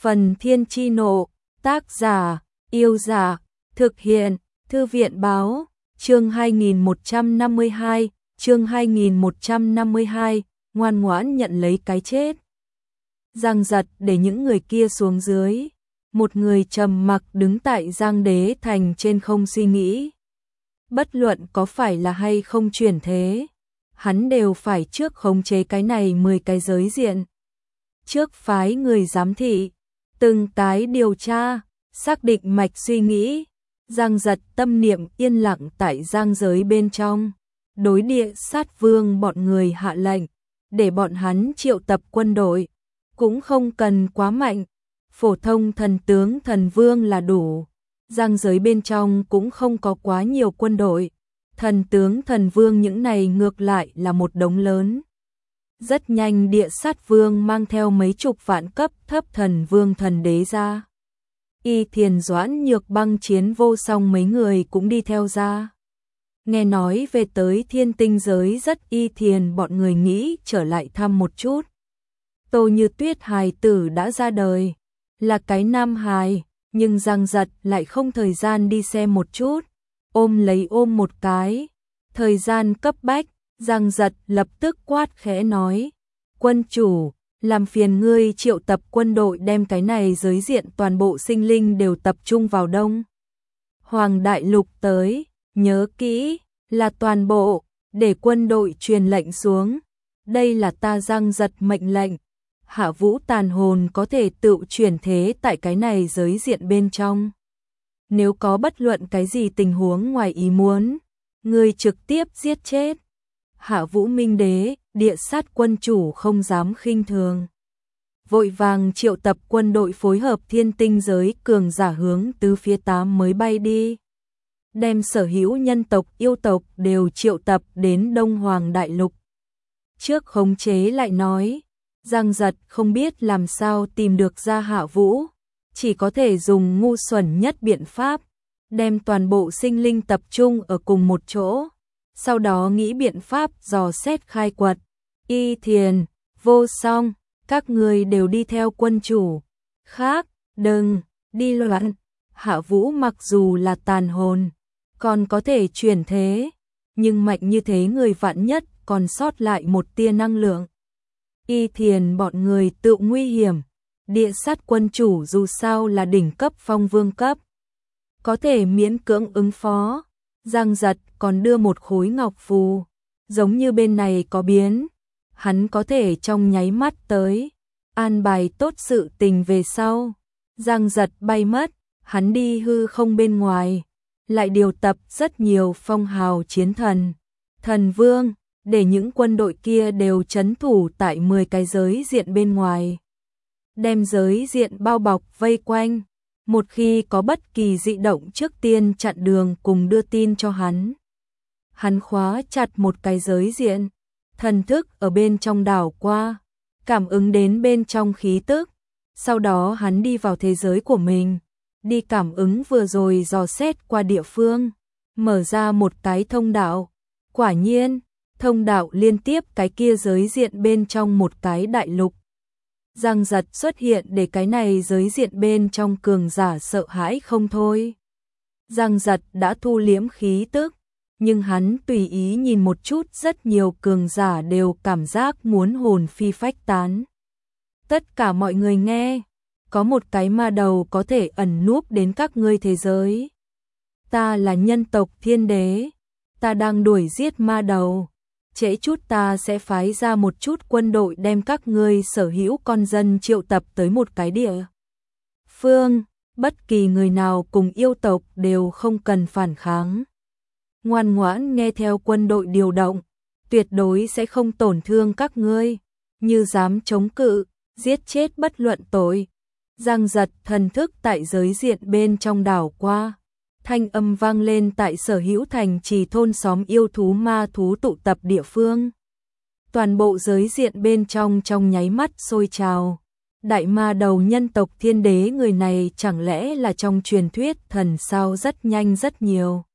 Phần Thiên Chi Nộ, tác giả, Yêu Giả, thực hiện, Thư viện Báo, chương 2152, ngoan ngoãn nhận lấy cái chết. Giang Giật để những người kia xuống dưới, một người trầm mặc đứng tại Giang Đế Thành trên không suy nghĩ. Bất luận có phải là hay không chuyển thế, hắn đều phải trước khống chế cái này 10 cái giới diện. Trước phái người giám thị, từng cái điều tra, xác định mạch suy nghĩ. Giang Giật tâm niệm yên lặng tại giang giới bên trong, đối Địa Sát Vương bọn người hạ lệnh, để bọn hắn triệu tập quân đội, cũng không cần quá mạnh, phổ thông thần tướng thần vương là đủ. Giang giới bên trong cũng không có quá nhiều quân đội, thần tướng thần vương những này ngược lại là một đống lớn. Rất nhanh Địa Sát Vương mang theo mấy chục vạn cấp thấp thần vương thần đế ra. Y Thiền Doãn Nhược Băng Chiến Vô Song mấy người cũng đi theo ra. Nghe nói về tới Thiên Tinh giới rất Y Thiền bọn người nghĩ trở lại thăm một chút. Tô Như Tuyết hài tử đã ra đời, là cái nam hài, nhưng Giang Giật lại không thời gian đi xem một chút, ôm một cái. Thời gian cấp bách, Giang Giật lập tức quát khẽ nói, quân chủ, làm phiền ngươi triệu tập quân đội đem cái này giới diện toàn bộ sinh linh đều tập trung vào Đông Hoàng Đại Lục tới, nhớ kỹ, là toàn bộ, để quân đội truyền lệnh xuống. Đây là ta Giang Giật mệnh lệnh. Hạ Vũ tàn hồn có thể tự chuyển thế tại cái này giới diện bên trong. Nếu có bất luận cái gì tình huống ngoài ý muốn, ngươi trực tiếp giết chết. Hạ Vũ Minh Đế, Địa Sát quân chủ không dám khinh thường. Vội vàng triệu tập quân đội phối hợp Thiên Tinh giới cường giả hướng tứ phía 8 mới bay đi. Đem sở hữu nhân tộc yêu tộc đều triệu tập đến Đông Hoàng Đại Lục. Trước khống chế lại nói, Giang Giật không biết làm sao tìm được ra Hạ Vũ, chỉ có thể dùng ngu xuẩn nhất biện pháp, đem toàn bộ sinh linh tập trung ở cùng một chỗ. Sau đó nghĩ biện pháp dò xét khai quật. Y Thiền, Vô Song, các người đều đi theo quân chủ. Khác, đừng, đi loạn. Hạ Vũ mặc dù là tàn hồn, còn có thể chuyển thế, nhưng mạnh như thế người vạn nhất còn sót lại một tia năng lượng. Y Thiền bọn người tự nguy hiểm. Địa Sát quân chủ dù sao là đỉnh cấp phong vương cấp, có thể miễn cưỡng ứng phó. Giang Giật còn đưa một khối ngọc phù, giống như bên này có biến, hắn có thể trong nháy mắt tới, an bài tốt sự tình về sau. Giang Giật bay mất, hắn đi hư không bên ngoài, lại điều tập rất nhiều phong hào chiến thần, thần vương, để những quân đội kia đều trấn thủ tại 10 cái giới diện bên ngoài. Đem giới diện bao bọc vây quanh. Một khi có bất kỳ dị động trước tiên chặn đường cùng đưa tin cho hắn. Hắn khóa chặt một cái giới diện, thần thức ở bên trong đảo qua, cảm ứng đến bên trong khí tức. Sau đó hắn đi vào thế giới của mình, đi cảm ứng vừa rồi dò xét qua địa phương, mở ra một cái thông đạo. Quả nhiên, thông đạo liên tiếp cái kia giới diện bên trong một cái đại lục. Giang Giật xuất hiện để cái này giới diện bên trong cường giả sợ hãi không thôi. Giang Giật đã thu liễm khí tức, nhưng hắn tùy ý nhìn một chút, rất nhiều cường giả đều cảm giác muốn hồn phi phách tán. Tất cả mọi người nghe, có một cái ma đầu có thể ẩn núp đến các ngươi thế giới. Ta là nhân tộc thiên đế, ta đang đuổi giết ma đầu. Trễ chút ta sẽ phái ra một chút quân đội đem các ngươi sở hữu con dân triệu tập tới một cái địa phương, bất kỳ người nào cùng yêu tộc đều không cần phản kháng. Ngoan ngoãn nghe theo quân đội điều động, tuyệt đối sẽ không tổn thương các ngươi, như dám chống cự, giết chết bất luận tội. Giang Giật thần thức tại giới diện bên trong đảo qua. Thanh âm vang lên tại sở hữu thành trì thôn xóm yêu thú ma thú tụ tập địa phương. Toàn bộ giới diện bên trong nháy mắt sôi trào. Đại ma đầu nhân tộc thiên đế người này chẳng lẽ là trong truyền thuyết thần sao? Rất nhanh rất nhiều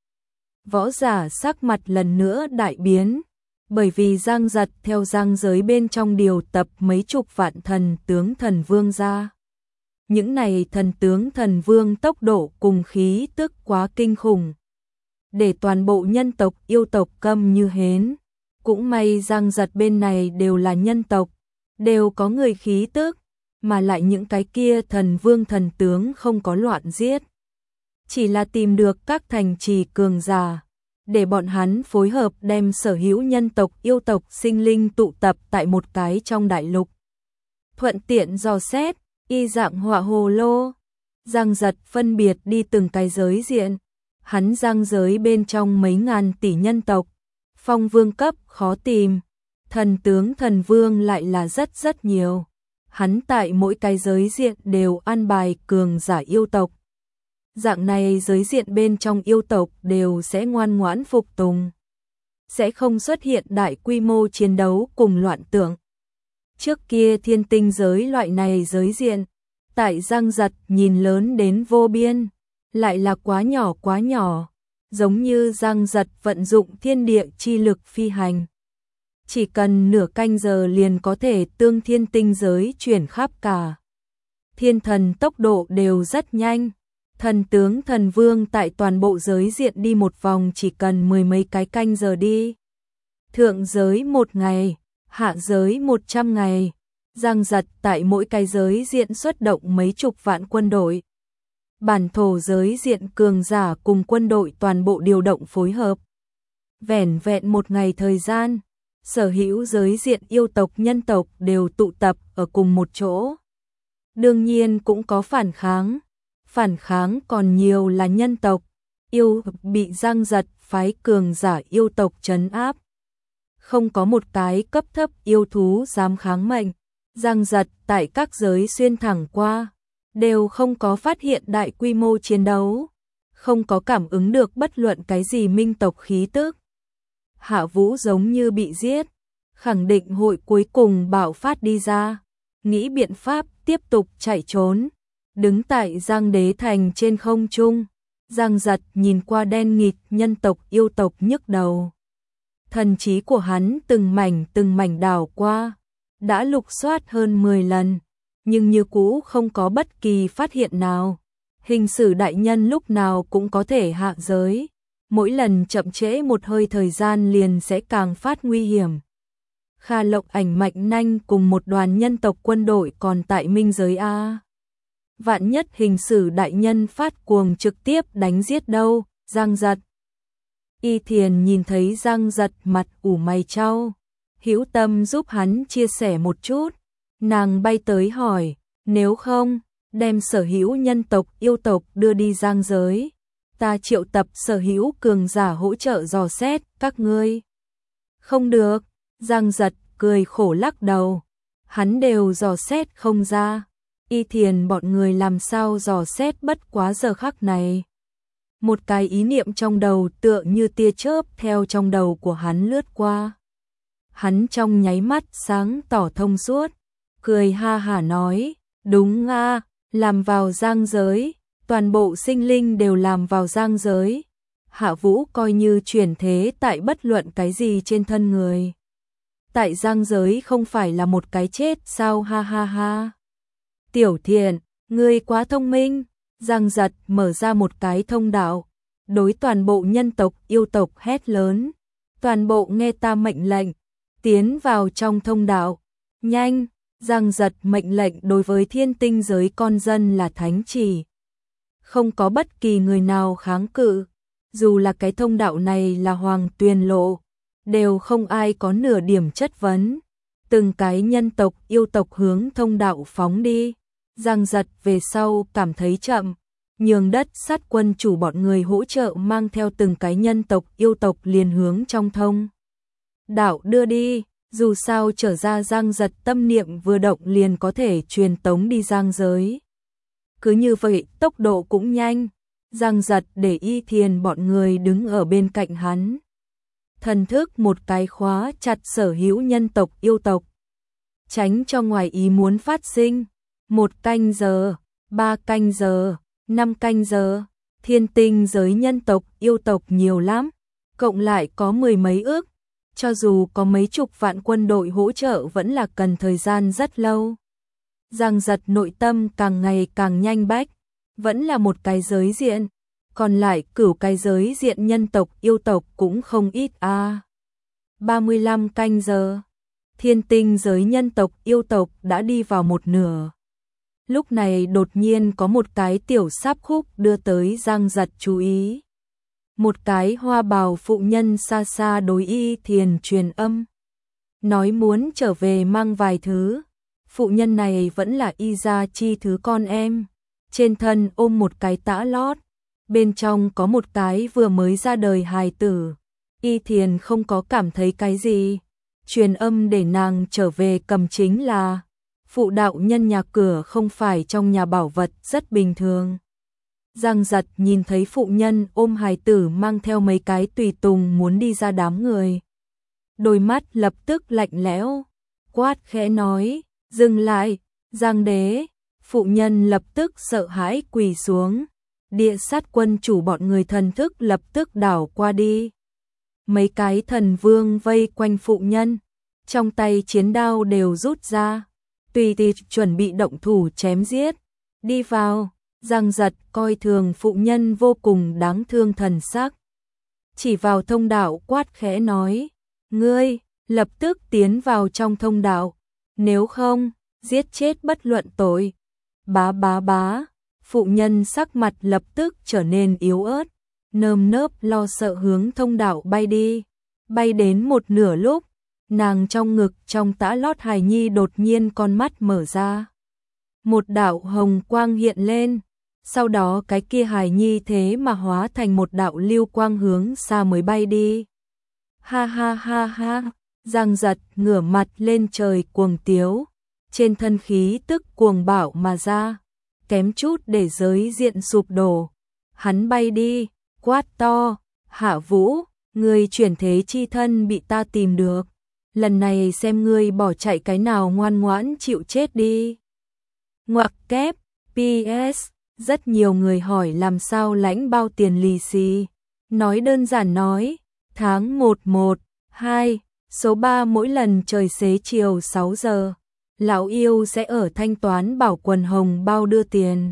võ giả sắc mặt lần nữa đại biến, bởi vì Giang Giật theo giang giới bên trong điều tập mấy chục vạn thần tướng thần vương ra. Những này thần tướng thần vương tốc độ cùng khí tức quá kinh khủng, để toàn bộ nhân tộc yêu tộc câm như hến. Cũng may Giang Giật bên này đều là nhân tộc, đều có người khí tức, mà lại những cái kia thần vương thần tướng không có loạn giết. Chỉ là tìm được các thành trì cường giả, để bọn hắn phối hợp đem sở hữu nhân tộc yêu tộc sinh linh tụ tập tại một cái trong đại lục. Thuận tiện dò xét, y dạng họa hồ lô. Giang Giật phân biệt đi từng cái giới diện. Hắn giang giới bên trong mấy ngàn tỷ nhân tộc, phong vương cấp khó tìm, thần tướng thần vương lại là rất nhiều. Hắn tại mỗi cái giới diện đều an bài cường giả yêu tộc. Dạng này giới diện bên trong yêu tộc đều sẽ ngoan ngoãn phục tùng, sẽ không xuất hiện đại quy mô chiến đấu cùng loạn tượng. Trước kia thiên tinh giới loại này giới diện, tại Giang Giật nhìn lớn đến vô biên, lại là quá nhỏ, giống như Giang Giật vận dụng thiên địa chi lực phi hành. Chỉ cần nửa canh giờ liền có thể tương thiên tinh giới chuyển khắp cả. Thiên thần tốc độ đều rất nhanh, thần tướng thần vương tại toàn bộ giới diện đi một vòng chỉ cần mười mấy cái canh giờ đi. Thượng giới 1 ngày, hạ giới 100 ngày, Giang Giật tại mỗi cái giới diện xuất động mấy chục vạn quân đội. Bản thổ giới diện cường giả cùng quân đội toàn bộ điều động phối hợp. Vẻn vẹn 1 ngày thời gian, sở hữu giới diện yêu tộc nhân tộc đều tụ tập ở cùng một chỗ. Đương nhiên cũng có phản kháng còn nhiều là nhân tộc, yêu bị Giang Giật phái cường giả yêu tộc trấn áp. Không có một cái cấp thấp yêu thú dám kháng mệnh, Giang Giật tại các giới xuyên thẳng qua, đều không có phát hiện đại quy mô chiến đấu, không có cảm ứng được bất luận cái gì minh tộc khí tức. Hạ Vũ giống như bị giết, khẳng định hội cuối cùng bạo phát đi ra, nghĩ biện pháp tiếp tục chạy trốn. Đứng tại Giang Đế Thành trên không trung, Giang Giật nhìn qua đen nghịt nhân tộc yêu tộc nhức đầu. Thần trí của hắn từng mảnh đảo qua, đã lục soát hơn 10 lần, nhưng như cũ không có bất kỳ phát hiện nào. Hình sử đại nhân lúc nào cũng có thể hạ giới, mỗi lần chậm trễ một hơi thời gian liền sẽ càng phát nguy hiểm. Kha Lộc Ảnh Mạnh Nanh cùng một đoàn nhân tộc quân đội còn tại minh giới A. Vạn nhất hình sử đại nhân phát cuồng trực tiếp đánh giết đâu. Giang Giật. Y Thiền nhìn thấy Giang Giật mặt ủ mày chau, hữu tâm giúp hắn chia sẻ một chút. Nàng bay tới hỏi, nếu không, đem sở hữu nhân tộc yêu tộc đưa đi Giang giới. Ta triệu tập sở hữu cường giả hỗ trợ dò xét các ngươi. Không được, Giang Giật cười khổ lắc đầu. Hắn đều dò xét không ra. Y Thiền bọn người làm sao dò xét bất quá giờ khắc này. Một cái ý niệm trong đầu tựa như tia chớp theo trong đầu của hắn lướt qua. Hắn trong nháy mắt sáng tỏ thông suốt, cười ha hả nói, đúng nga, làm vào Giang giới, toàn bộ sinh linh đều làm vào Giang giới. Hạ Vũ coi như chuyển thế tại bất luận cái gì trên thân người. Tại Giang giới không phải là một cái chết sao, ha ha ha. Tiểu Thiện, ngươi quá thông minh. Giang Giật mở ra một cái thông đạo, đối toàn bộ nhân tộc yêu tộc hét lớn, toàn bộ nghe ta mệnh lệnh, tiến vào trong thông đạo, nhanh. Giang Giật mệnh lệnh đối với thiên tinh giới con dân là thánh chỉ, không có bất kỳ người nào kháng cự, dù là cái thông đạo này là hoàng tuyền lộ, đều không ai có nửa điểm chất vấn. Từng cái nhân tộc yêu tộc hướng thông đạo phóng đi. Giang Giật về sau cảm thấy chậm, nhường đất sát quân chủ bọn người hỗ trợ mang theo từng cái nhân tộc yêu tộc liền hướng trong thông đạo đưa đi. Dù sao trở ra Giang Giật tâm niệm vừa động liền có thể truyền tống đi Giang giới. Cứ như vậy tốc độ cũng nhanh. Giang Giật để Y Thiền bọn người đứng ở bên cạnh hắn. Thần thức một cái khóa chặt sở hữu nhân tộc yêu tộc, tránh cho ngoài ý muốn phát sinh. 1 canh giờ, 3 canh giờ, 5 canh giờ, thiên tinh giới nhân tộc yêu tộc nhiều lắm, cộng lại có 10 mấy ước. Cho dù có mấy chục vạn quân đội hỗ trợ vẫn là cần thời gian rất lâu. Giang Giật nội tâm càng ngày càng nhanh bách, vẫn là một cái giới diện, còn lại cửu cái giới diện nhân tộc yêu tộc cũng không ít a. 35 canh giờ, thiên tinh giới nhân tộc yêu tộc đã đi vào một nửa. Lúc này đột nhiên có một cái tiểu sáp khúc đưa tới Giang Giật chú ý. Một cái hoa bào phụ nhân xa xa đối Y Thiền truyền âm, nói muốn trở về mang vài thứ. Phụ nhân này vẫn là Y gia chi thứ con em, trên thân ôm một cái tã lót, bên trong có một cái vừa mới ra đời hài tử. Y Thiền không có cảm thấy cái gì, truyền âm để nàng trở về cầm chính là phụ đạo nhân nhà cửa không phải trong nhà bảo vật rất bình thường. Giang Giật nhìn thấy phụ nhân ôm hài tử mang theo mấy cái tùy tùng muốn đi ra đám người. Đôi mắt lập tức lạnh lẽo, quát khẽ nói, dừng lại, Giang đế. Phụ nhân lập tức sợ hãi quỳ xuống, địa sát quân chủ bọn người thần thức lập tức đảo qua đi. Mấy cái thần vương vây quanh phụ nhân, trong tay chiến đao đều rút ra, tùy tiện chuẩn bị động thủ chém giết. Đi vào. Giang Giật coi thường phụ nhân vô cùng đáng thương thần sắc, chỉ vào thông đạo quát khẽ nói, ngươi lập tức tiến vào trong thông đạo, nếu không giết chết bất luận tội. Bá bá bá, phụ nhân sắc mặt lập tức trở nên yếu ớt, nơm nớp lo sợ hướng thông đạo bay đi. Bay đến một nửa lúc, nàng trong ngực trong tã lót hài nhi đột nhiên con mắt mở ra, một đạo hồng quang hiện lên. Sau đó cái kia hài nhi thế mà hóa thành một đạo lưu quang hướng xa mới bay đi. Ha ha ha ha, Giang Giật ngửa mặt lên trời cuồng tiếu, trên thân khí tức cuồng bạo mà ra, kém chút để giới diện sụp đổ. Hắn bay đi, quát to, Hạ Vũ, ngươi chuyển thế chi thân bị ta tìm được, lần này xem ngươi bỏ chạy cái nào ngoan ngoãn chịu chết đi. Ngoặc kép, PS. Rất nhiều người hỏi làm sao lãnh bao tiền lì xì. Nói đơn giản nói, tháng 1/1/2, số 3 mỗi lần trời xế chiều 6 giờ, lão yêu sẽ ở thanh toán bảo quần hồng bao đưa tiền.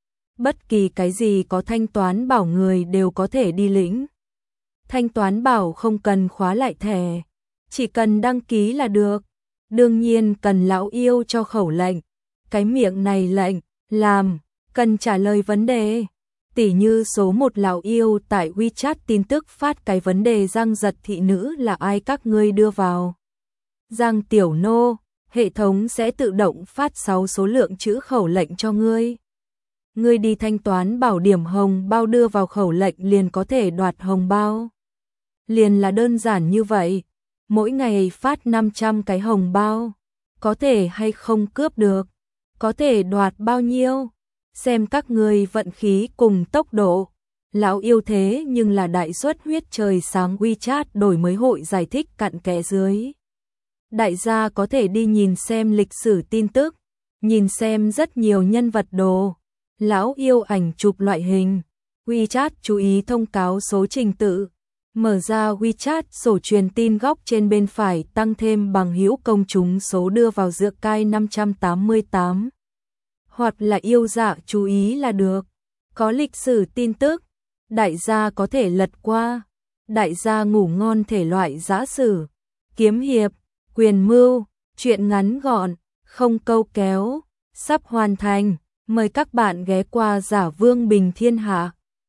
Bất kỳ cái gì có thanh toán bảo người đều có thể đi lĩnh. Thanh toán bảo không cần khóa lại thẻ, chỉ cần đăng ký là được. Đương nhiên cần lão yêu cho khẩu lệnh. Cái miệng này lệnh, làm cần trả lời vấn đề. Tỉ như số 1 lão yêu tại WeChat tin tức phát cái vấn đề Giang Giật thị nữ là ai các ngươi đưa vào. Giang tiểu nô, hệ thống sẽ tự động phát 6 số lượng chữ khẩu lệnh cho ngươi. Ngươi đi thanh toán bảo điểm hồng bao đưa vào khẩu lệnh liền có thể đoạt hồng bao. Liền là đơn giản như vậy. Mỗi ngày phát 500 cái hồng bao. Có thể hay không cướp được. Có thể đoạt bao nhiêu. Xem các ngươi vận khí cùng tốc độ. Lão yêu thế nhưng là đại suất huyết trời sáng WeChat đổi mới hội giải thích cặn kẽ dưới. Đại gia có thể đi nhìn xem lịch sử tin tức, nhìn xem rất nhiều nhân vật đồ. Lão yêu ảnh chụp loại hình. WeChat chú ý thông cáo số trình tự. Mở ra WeChat sổ truyền tin góc trên bên phải tăng thêm bằng hữu công chúng số đưa vào dựa cai 588. Hoặc là yêu dạ chú ý là được. Có lịch sử tin tức, đại gia có thể lật qua. Đại gia ngủ ngon thể loại giã sử, kiếm hiệp, quyền mưu, truyện ngắn gọn, không câu kéo, sắp hoàn thành. Mời các bạn ghé qua Giả Vương Bình Thiên Hạ.